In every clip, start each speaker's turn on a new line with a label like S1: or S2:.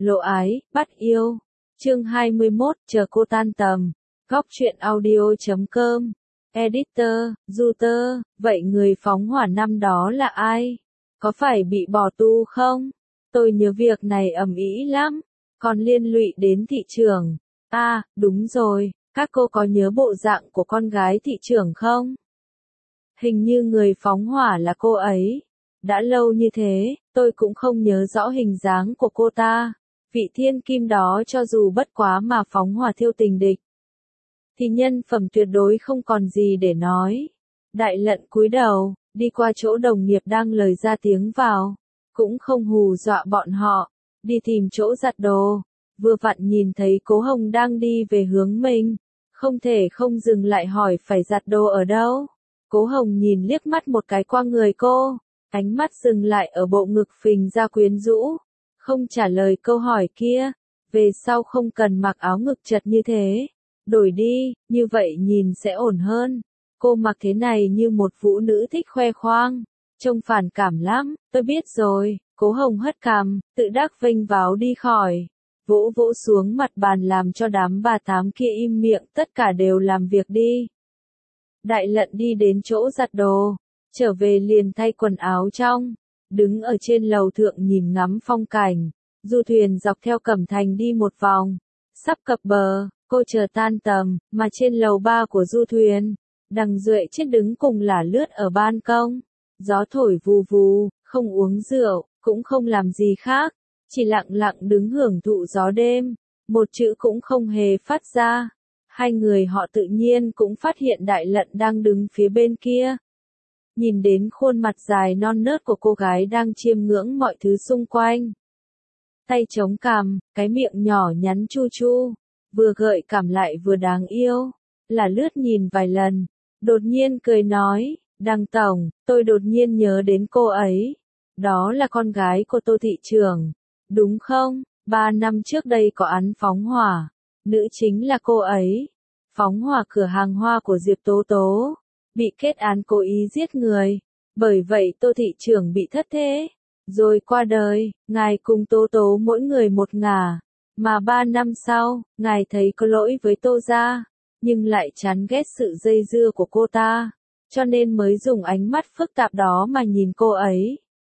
S1: Lộ ái, bắt yêu. Chương 21, chờ cô tan tầm. Góc truyện audio.com. Editor, Router, vậy người phóng hỏa năm đó là ai? Có phải bị bỏ tù không? Tôi nhớ việc này ầm ĩ lắm, còn liên lụy đến thị trưởng. À, đúng rồi, các cô có nhớ bộ dạng của con gái thị trưởng không? Hình như người phóng hỏa là cô ấy. Đã lâu như thế, tôi cũng không nhớ rõ hình dáng của cô ta. Vị thiên kim đó cho dù bất quá mà phóng hỏa thiêu tình địch, thì nhân phẩm tuyệt đối không còn gì để nói. Đại Lận cúi đầu, đi qua chỗ đồng nghiệp đang lời ra tiếng vào, cũng không hù dọa bọn họ, đi tìm chỗ giặt đồ. Vừa vặn nhìn thấy Cố Hồng đang đi về hướng mình, không thể không dừng lại hỏi phải giặt đồ ở đâu. Cố Hồng nhìn liếc mắt một cái qua người cô, ánh mắt dừng lại ở bộ ngực phình ra quyến rũ, không trả lời câu hỏi kia. Về sau không cần mặc áo ngực chật như thế, đổi đi, như vậy nhìn sẽ ổn hơn. Cô mặc thế này như một phụ nữ thích khoe khoang, trông phản cảm lắm. Tôi biết rồi. Cố Hồng hất cằm, tự đắc vênh váo đi khỏi, vỗ vỗ xuống mặt bàn làm cho đám bà tám kia im miệng, tất cả đều làm việc đi. Đại Lận đi đến chỗ giặt đồ, trở về liền thay quần áo trong, đứng ở trên lầu thượng nhìn ngắm phong cảnh. Du thuyền dọc theo Cẩm Thành đi một vòng, sắp cập bờ, cô chờ tan tầm, mà trên lầu 3 của du thuyền, Đằng Duệ chết đứng cùng lả lướt ở ban công. Gió thổi vù vù, không uống rượu, cũng không làm gì khác, chỉ lặng lặng đứng hưởng thụ gió đêm, một chữ cũng không hề phát ra. Hai người họ tự nhiên cũng phát hiện Đại Lận đang đứng phía bên kia. Nhìn đến khuôn mặt dài non nớt của cô gái đang chiêm ngưỡng mọi thứ xung quanh. Tay chống cằm, cái miệng nhỏ nhắn chu chu, vừa gợi cảm lại vừa đáng yêu. Là lướt nhìn vài lần, đột nhiên cười nói, Đằng tổng, tôi đột nhiên nhớ đến cô ấy. Đó là con gái của Tô thị trưởng, đúng không? 3 năm trước đây có án phóng hỏa, nữ chính là cô ấy. Phóng hỏa cửa hàng hoa của Diệp Tố Tố, bị kết án cố ý giết người. Bởi vậy Tô thị trưởng bị thất thế, rồi qua đời. Ngài cùng Tố Tố mỗi người một ngả, mà 3 năm sau, ngài thấy có lỗi với Tô gia, nhưng lại chán ghét sự dây dưa của cô ta, cho nên mới dùng ánh mắt phức tạp đó mà nhìn cô ấy.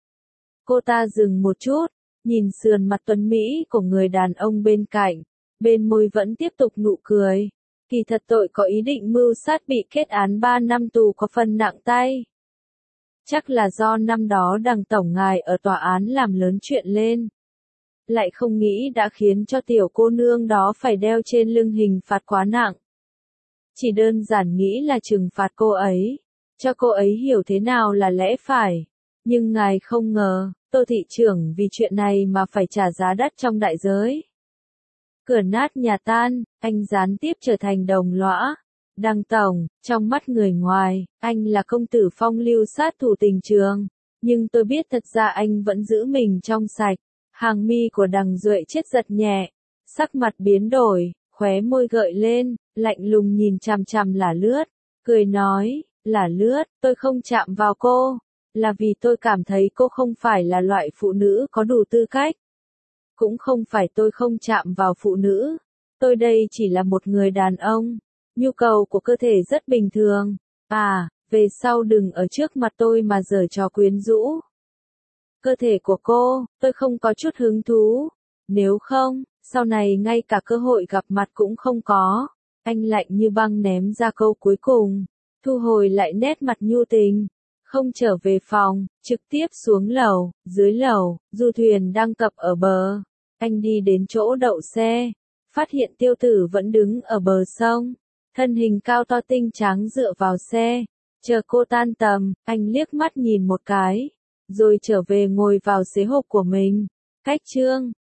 S1: Cô ta dừng một chút, nhìn sườn mặt tuấn Mỹ của người đàn ông bên cạnh, bên môi vẫn tiếp tục nụ cười. Kỳ thật tội có ý định mưu sát bị kết án 3 năm tù có phần nặng tay. Chắc là do năm đó Đằng tổng ngài ở tòa án làm lớn chuyện lên, lại không nghĩ đã khiến cho tiểu cô nương đó phải đeo trên lưng hình phạt quá nặng. Chỉ đơn giản nghĩ là trừng phạt cô ấy, cho cô ấy hiểu thế nào là lẽ phải. Nhưng ngài không ngờ, Tô thị trưởng vì chuyện này mà phải trả giá đắt trong đại giới. Cửa nát nhà tan, anh gián tiếp trở thành đồng lõa. Đằng tổng, trong mắt người ngoài, anh là công tử phong lưu sát thủ tình trường. Nhưng tôi biết thật ra anh vẫn giữ mình trong sạch. Hàng mi của Đằng Duệ chết giật nhẹ, sắc mặt biến đổi, khóe môi gợi lên, lạnh lùng nhìn chằm chằm Lả Lướt, cười nói, Lả Lướt, tôi không chạm vào cô, là vì tôi cảm thấy cô không phải là loại phụ nữ có đủ tư cách. Cũng không phải tôi không chạm vào phụ nữ, tôi đây chỉ là một người đàn ông, nhu cầu của cơ thể rất bình thường. À, về sau đừng ở trước mặt tôi mà giở trò quyến rũ. Cơ thể của cô, tôi không có chút hứng thú, nếu không, sau này ngay cả cơ hội gặp mặt cũng không có. Anh lạnh như băng ném ra câu cuối cùng, thu hồi lại nét mặt nhu tình, không trở về phòng, trực tiếp xuống lầu. Dưới lầu, du thuyền đang cập ở bờ. Anh đi đến chỗ đậu xe, phát hiện Tiêu Tử vẫn đứng ở bờ sông, thân hình cao to tinh trắng dựa vào xe, chờ cô tan tầm. Anh liếc mắt nhìn một cái, rồi trở về ngồi vào xế hộp của mình. Cách chương